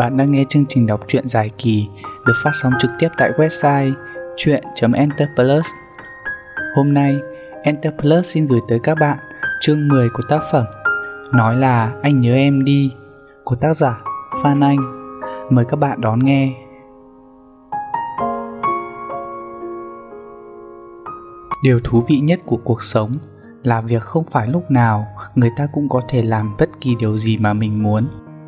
Bạn đang nghe chương trình đọc truyện dài kỳ được phát sóng trực tiếp tại website truyện.enterplus. Hôm nay, Enterplus xin gửi tới các bạn chương 10 của tác phẩm Nói là anh nhớ em đi của tác giả Phan Anh. Mời các bạn đón nghe. Điều thú vị nhất của cuộc sống là việc không phải lúc nào người ta cũng có thể làm bất kỳ điều gì mà mình muốn.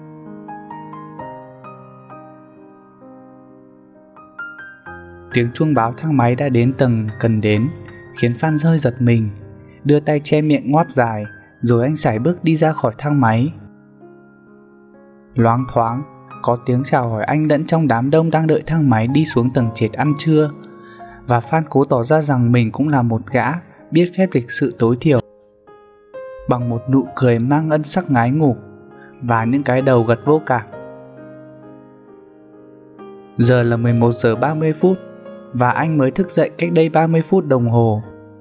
Tiếng chuông báo thang máy đã đến tầng cần đến, khiến Phan hơi giật mình, đưa tay che miệng ngoáp dài, rồi anh sải bước đi ra khỏi thang máy. Loáng thoáng, có tiếng chào hỏi anh lẫn trong đám đông đang đợi thang máy đi xuống tầng trệt ăn trưa, và Phan cố tỏ ra rằng mình cũng là một gã biết phép lịch sự tối thiểu. Bằng một nụ cười mang ân sắc ngái ngủ và những cái đầu gật vô cảm. Giờ là 11 giờ 30 phút và anh mới thức dậy cách đây 30 phút đồng hồ.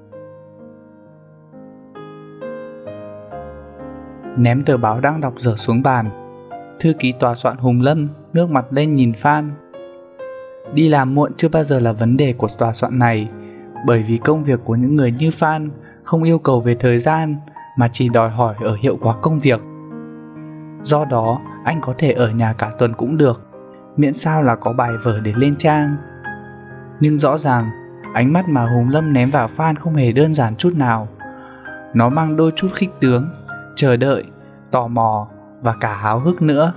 Ném tờ báo đang đọc dở xuống bàn, thư ký tòa soạn Hùng Lâm ngước mặt lên nhìn Phan. Đi làm muộn chưa bao giờ là vấn đề của tòa soạn này, bởi vì công việc của những người như Phan không yêu cầu về thời gian mà chỉ đòi hỏi ở hiệu quả công việc. Do đó, anh có thể ở nhà cả tuần cũng được, miễn sao là có bài vở để lên trang. Nhưng rõ ràng, ánh mắt mà Hùng Lâm ném vào Phan không hề đơn giản chút nào. Nó mang đôi chút khích tướng, chờ đợi, tò mò và cả háo hức nữa.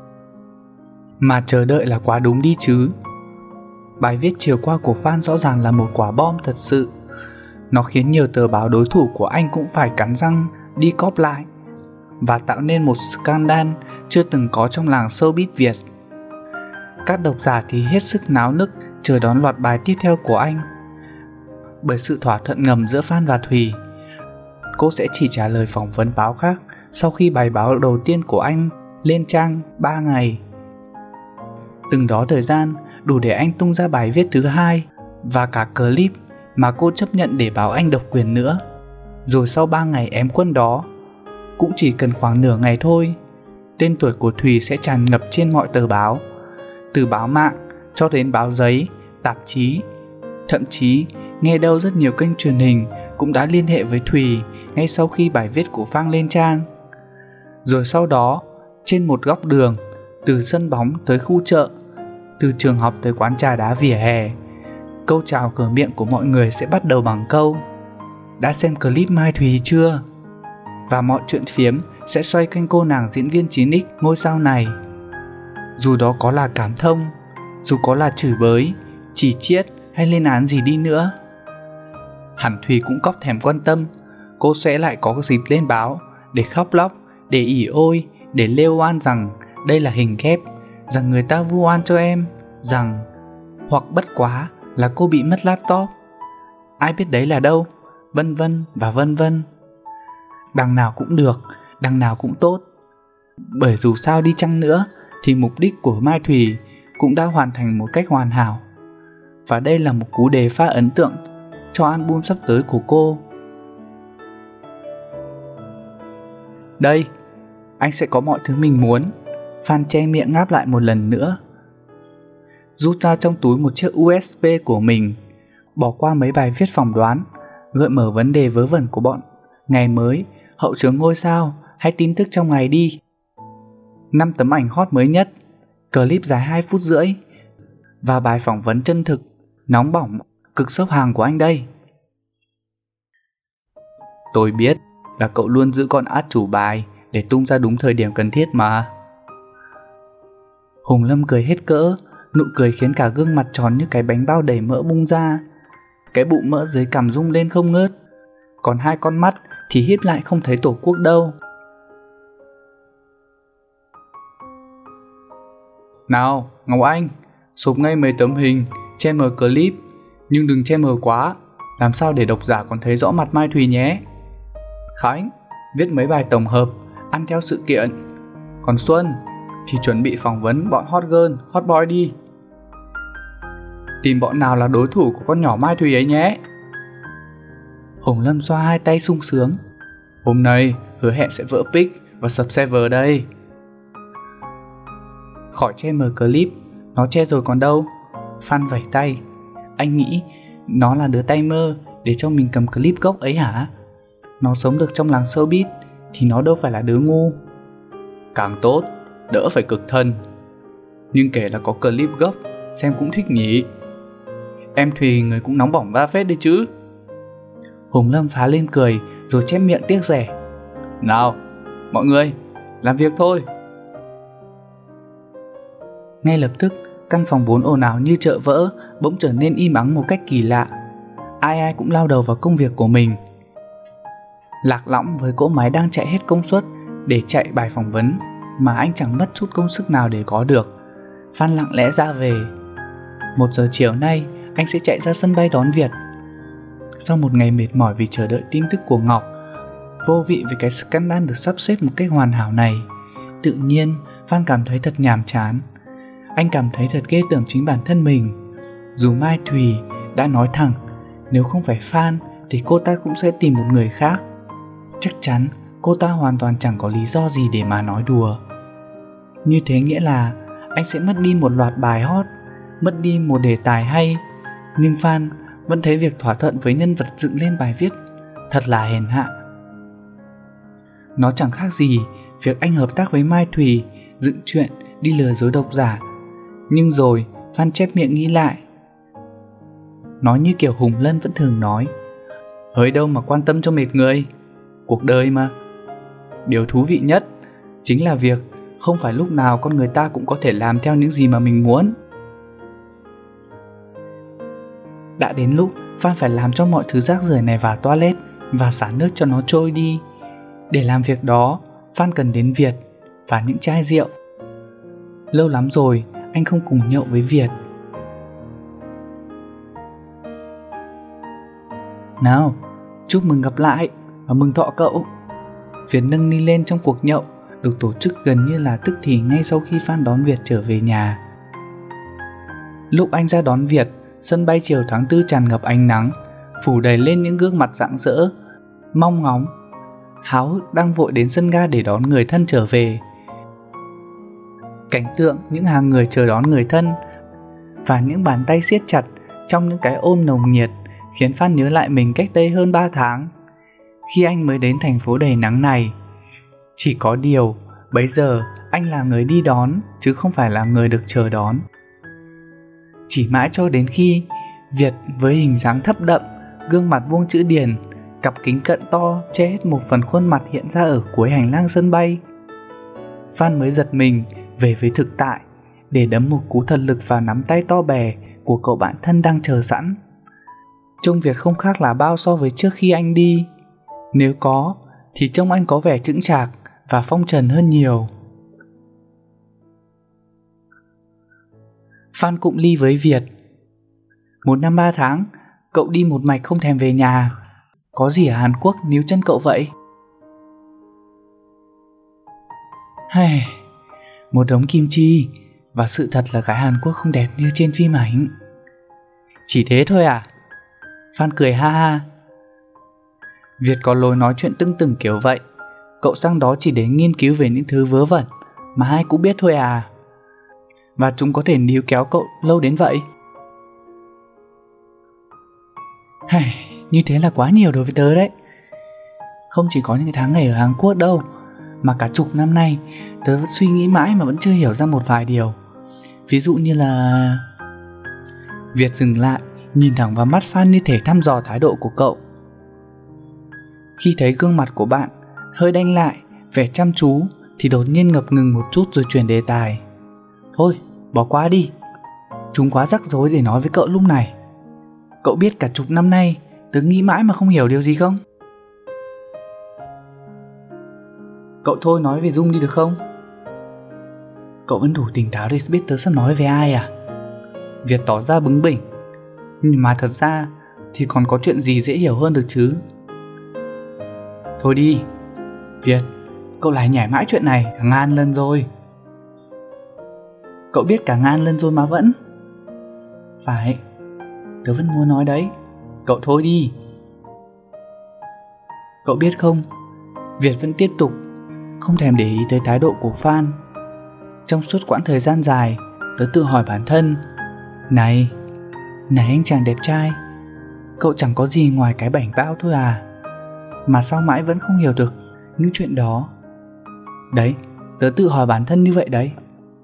Mà chờ đợi là quá đúng đi chứ. Bài viết chiều qua của Phan rõ ràng là một quả bom thật sự. Nó khiến nhiều tờ báo đối thủ của anh cũng phải cắn răng đi cóp lại và tạo nên một scandal chưa từng có trong làng showbiz Việt. Các độc giả thì hết sức náo nức chờ đón loạt bài tiếp theo của anh. Bởi sự thỏa thuận ngầm giữa Phan và Thùy, cô sẽ chỉ trả lời phỏng vấn báo khác sau khi bài báo đầu tiên của anh lên trang 3 ngày. Từng đó thời gian đủ để anh tung ra bài viết thứ hai và cả clip mà cô chấp nhận để báo anh độc quyền nữa. Rồi sau 3 ngày ém quân đó, cũng chỉ cần khoảng nửa ngày thôi, tên tuổi của Thùy sẽ tràn ngập trên mọi tờ báo, từ báo mạng cho đến báo giấy, tạp chí. Thậm chí, nghe đâu rất nhiều kênh truyền hình cũng đã liên hệ với Thùy ngay sau khi bài viết của Phan lên trang. Rồi sau đó, trên một góc đường, từ sân bóng tới khu chợ, từ trường học tới quán trà đá vỉa hè, câu chào cửa miệng của mọi người sẽ bắt đầu bằng câu đã xem clip Mai Thùy chưa? Và mọi chuyện phiếm sẽ xoay quanh cô nàng diễn viên 9X ngôi sao này. Dù đó có là cảm thông, dù có là chửi bới, chỉ chiết hay lên án gì đi nữa, hẳn Thùy cũng cóc thèm quan tâm cô sẽ lại có dịp lên báo để khóc lóc, để ỉ ôi, để lêu oan rằng đây là hình ghép, rằng người ta vu oan cho em, rằng hoặc bất quá là cô bị mất laptop, ai biết đấy là đâu, vân vân và vân vân. Đằng nào cũng được, đằng nào cũng tốt. Bởi dù sao đi chăng nữa thì mục đích của Mai Thùy cũng đã hoàn thành một cách hoàn hảo. Và đây là một cú đề phá ấn tượng cho album sắp tới của cô. Đây, anh sẽ có mọi thứ mình muốn. Phan che miệng ngáp lại một lần nữa, rút ra trong túi một chiếc USB của mình, bỏ qua mấy bài viết phỏng đoán, gợi mở vấn đề vớ vẩn của bọn Ngày Mới, Hậu Chướng Ngôi Sao hay Tin Tức Trong Ngày đi. 5 tấm ảnh hot mới nhất, clip dài 2 phút rưỡi và bài phỏng vấn chân thực, nóng bỏng, cực sốc hàng của anh đây. Tôi biết là cậu luôn giữ con át chủ bài để tung ra đúng thời điểm cần thiết mà. Hùng Lâm cười hết cỡ, nụ cười khiến cả gương mặt tròn như cái bánh bao đầy mỡ bung ra. Cái bụng mỡ dưới cằm rung lên không ngớt, còn hai con mắt thì híp lại không thấy tổ quốc đâu. Nào, Ngọc Anh, chụp ngay mấy tấm hình, che mờ clip, nhưng đừng che mờ quá, làm sao để độc giả còn thấy rõ mặt Mai Thùy nhé. Khánh, viết mấy bài tổng hợp, ăn theo sự kiện. Còn Xuân thì chuẩn bị phỏng vấn bọn hot girl, hot boy đi. Tìm bọn nào là đối thủ của con nhỏ Mai Thùy ấy nhé. Hùng Lâm xoa hai tay sung sướng. Hôm nay hứa hẹn sẽ vỡ pic và sub server đây. Khỏi che mở clip, nó che rồi còn đâu. Phan vẩy tay. Anh nghĩ nó là đứa tay mơ để cho mình cầm clip gốc ấy hả? Nó sống được trong làng showbiz thì nó đâu phải là đứa ngu. Càng tốt, đỡ phải cực thân. Nhưng kể là có clip gốc, xem cũng thích nhỉ. Em Thùy người cũng nóng bỏng ra phết đấy chứ. Hùng Lâm phá lên cười rồi chép miệng tiếc rẻ. Nào, mọi người, làm việc thôi. Ngay lập tức, căn phòng vốn ồn ào như chợ vỡ bỗng trở nên im ắng một cách kỳ lạ. Ai ai cũng lao đầu vào công việc của mình. Lạc Lõng với cỗ máy đang chạy hết công suất để chạy bài phỏng vấn mà anh chẳng mất chút công sức nào để có được. Phan lặng lẽ ra về. 1 giờ chiều nay anh sẽ chạy ra sân bay đón Việt. Sau một ngày mệt mỏi vì chờ đợi tin tức của Ngọc, vô vị với cái scandal được sắp xếp một cách hoàn hảo này, tự nhiên Phan cảm thấy thật nhàm chán. Anh cảm thấy thật ghê tởm chính bản thân mình. Dù Mai Thùy đã nói thẳng nếu không phải Phan thì cô ta cũng sẽ tìm một người khác. Chắc chắn cô ta hoàn toàn chẳng có lý do gì để mà nói đùa. Như thế nghĩa là anh sẽ mất đi một loạt bài hot, mất đi một đề tài hay. Nhưng Phan vẫn thấy việc thỏa thuận với nhân vật dựng lên bài viết thật là hèn hạ. Nó chẳng khác gì việc anh hợp tác với Mai Thùy dựng chuyện đi lừa dối độc giả. Nhưng rồi Phan chép miệng nghĩ lại. Nói như kiểu Hùng Lân vẫn thường nói, hỡi đâu mà quan tâm cho mệt người, cuộc đời mà. Điều thú vị nhất chính là việc không phải lúc nào con người ta cũng có thể làm theo những gì mà mình muốn. Đã đến lúc Phan phải làm cho mọi thứ rác rưởi này vào toilet và xả nước cho nó trôi đi. Để làm việc đó, Phan cần đến Việt và những chai rượu. Lâu lắm rồi anh không cùng nhậu với Việt. Nào, chúc mừng gặp lại và mừng thọ cậu. Việt nâng ly lên trong cuộc nhậu được tổ chức gần như là tức thì ngay sau khi Phan đón Việt trở về nhà. Lúc anh ra đón Việt, sân bay chiều tháng 4 tràn ngập ánh nắng, phủ đầy lên những gương mặt rạng rỡ, mong ngóng, háo hức đang vội đến sân ga để đón người thân trở về. Cảnh tượng những hàng người chờ đón người thân và những bàn tay siết chặt trong những cái ôm nồng nhiệt khiến Phan nhớ lại mình cách đây hơn 3 tháng, khi anh mới đến thành phố đầy nắng này. Chỉ có điều, bấy giờ anh là người đi đón chứ không phải là người được chờ đón. Chỉ mãi cho đến khi Việt với hình dáng thấp đậm, gương mặt vuông chữ điền, cặp kính cận to che hết một phần khuôn mặt hiện ra ở cuối hành lang sân bay, Phan mới giật mình về với thực tại để đấm một cú thật lực vào nắm tay to bè của cậu bạn thân đang chờ sẵn. Trông Việt không khác là bao so với trước khi anh đi. Nếu có thì trông anh có vẻ chững chạc và phong trần hơn nhiều. Phan cụm ly với Việt. 1 năm 3 tháng, cậu đi một mạch không thèm về nhà. Có gì ở Hàn Quốc níu chân cậu vậy? Hay, một đống kim chi. Và sự thật là gái Hàn Quốc không đẹp như trên phim ảnh. Chỉ thế thôi à? Phan cười ha ha. Việt có lối nói chuyện tưng tửng kiểu vậy. Cậu sang đó chỉ để nghiên cứu về những thứ vớ vẩn mà ai cũng biết thôi à? Và chúng có thể níu kéo cậu lâu đến vậy? Hay, như thế là quá nhiều đối với tớ đấy. Không chỉ có những tháng ngày ở Hàn Quốc đâu, mà cả chục năm nay tớ vẫn suy nghĩ mãi mà vẫn chưa hiểu ra một vài điều. Ví dụ như là... Việt dừng lại, nhìn thẳng vào mắt Phan như thể thăm dò thái độ của cậu. Khi thấy gương mặt của bạn hơi đanh lại, vẻ chăm chú, thì đột nhiên ngập ngừng một chút rồi chuyển đề tài. Thôi, bỏ qua đi. Chúng quá rắc rối để nói với cậu lúc này. Cậu biết cả chục năm nay tớ nghĩ mãi mà không hiểu điều gì không? Cậu thôi nói về Dung đi được không? Cậu vẫn đủ tỉnh táo để biết tớ sắp nói về ai à? Việt tỏ ra bướng bỉnh. Nhưng mà thật ra thì còn có chuyện gì dễ hiểu hơn được chứ? Thôi đi Việt, cậu lại nhảy mãi chuyện này cả ngàn lần rồi. Cậu biết cả ngàn lần rồi mà vẫn. Phải, tớ vẫn muốn nói đấy. Cậu thôi đi. Cậu biết không, Việt vẫn tiếp tục không thèm để ý tới thái độ của Phan. Trong suốt quãng thời gian dài, tớ tự hỏi bản thân, Này anh chàng đẹp trai, cậu chẳng có gì ngoài cái bảnh bao thôi à? Mà sao mãi vẫn không hiểu được những chuyện đó? Đấy, tớ tự hỏi bản thân như vậy đấy.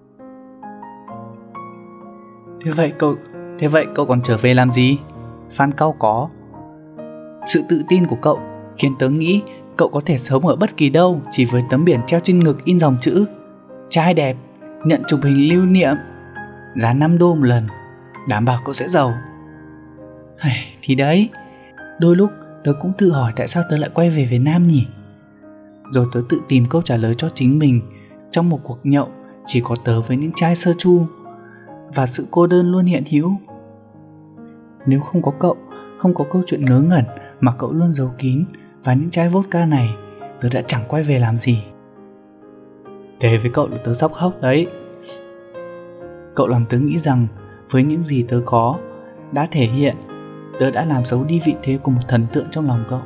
Thế vậy cậu còn trở về làm gì? Phan cau có. Sự tự tin của cậu khiến tớ nghĩ cậu có thể sống ở bất kỳ đâu chỉ với tấm biển treo trên ngực in dòng chữ trai đẹp, nhận chụp hình lưu niệm, giá $5 một lần, đảm bảo cậu sẽ giàu. Thì đấy, đôi lúc tớ cũng tự hỏi tại sao tớ lại quay về Việt Nam nhỉ? Rồi tớ tự tìm câu trả lời cho chính mình trong một cuộc nhậu chỉ có tớ với những chai soju, và sự cô đơn luôn hiện hữu. Nếu không có cậu, không có câu chuyện ngớ ngẩn mà cậu luôn giấu kín và những chai vodka này, tớ đã chẳng quay về làm gì. Kể với cậu là tớ sắp khóc đấy. Cậu làm tớ nghĩ rằng với những gì tớ có đã thể hiện, tớ đã làm xấu đi vị thế của một thần tượng trong lòng cậu.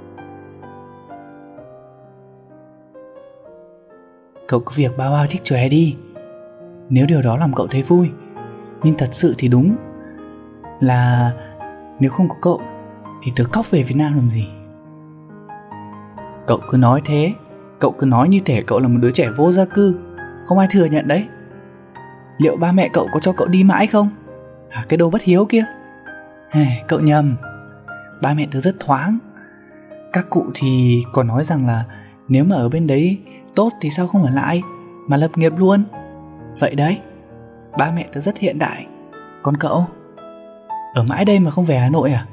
Cậu cứ việc bao trích chóe đi, nếu điều đó làm cậu thấy vui. Nhưng thật sự thì đúng là nếu không có cậu thì tớ cóc về Việt Nam làm gì. Cậu cứ nói thế, cậu cứ nói như thể cậu là một đứa trẻ vô gia cư, không ai thừa nhận đấy. Liệu ba mẹ cậu có cho cậu đi mãi không? Cái đồ bất hiếu kia. Cậu nhầm, ba mẹ tớ rất thoáng. Các cụ thì còn nói rằng là nếu mà ở bên đấy tốt thì sao không ở lại mà lập nghiệp luôn. Vậy đấy, ba mẹ tớ rất hiện đại. Còn cậu, ở mãi đây mà không về Hà Nội à?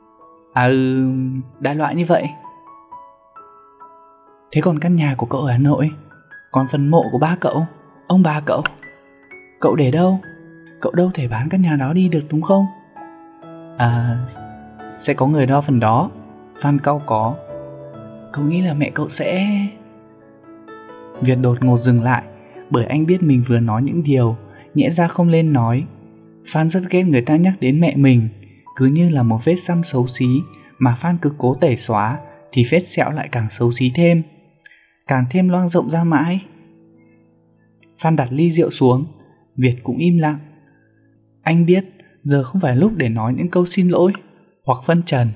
Đại loại như vậy. Thế còn căn nhà của cậu ở Hà Nội, còn phần mộ của ba cậu, ông bà cậu để đâu? Cậu đâu thể bán căn nhà đó đi được đúng không? Sẽ có người đo phần đó. Phan cau có. Cậu nghĩ là mẹ cậu sẽ... Việt đột ngột dừng lại, bởi anh biết mình vừa nói những điều nhẽ ra không nên nói. Phan rất ghét người ta nhắc đến mẹ mình, cứ như là một vết xăm xấu xí mà Phan cứ cố tẩy xóa thì vết sẹo lại càng xấu xí thêm, càng thêm loang rộng ra mãi. Phan đặt ly rượu xuống, Việt cũng im lặng. Anh biết giờ không phải lúc để nói những câu xin lỗi hoặc phân trần.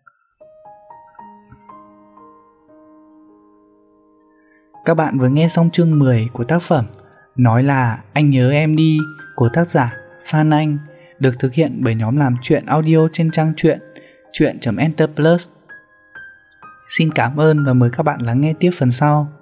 Các bạn vừa nghe xong chương 10 của tác phẩm Nói là anh nhớ em đi của tác giả Phan Anh, được thực hiện bởi nhóm làm truyện audio trên trang truyện truyện.enterplus. Xin cảm ơn và mời các bạn lắng nghe tiếp phần sau.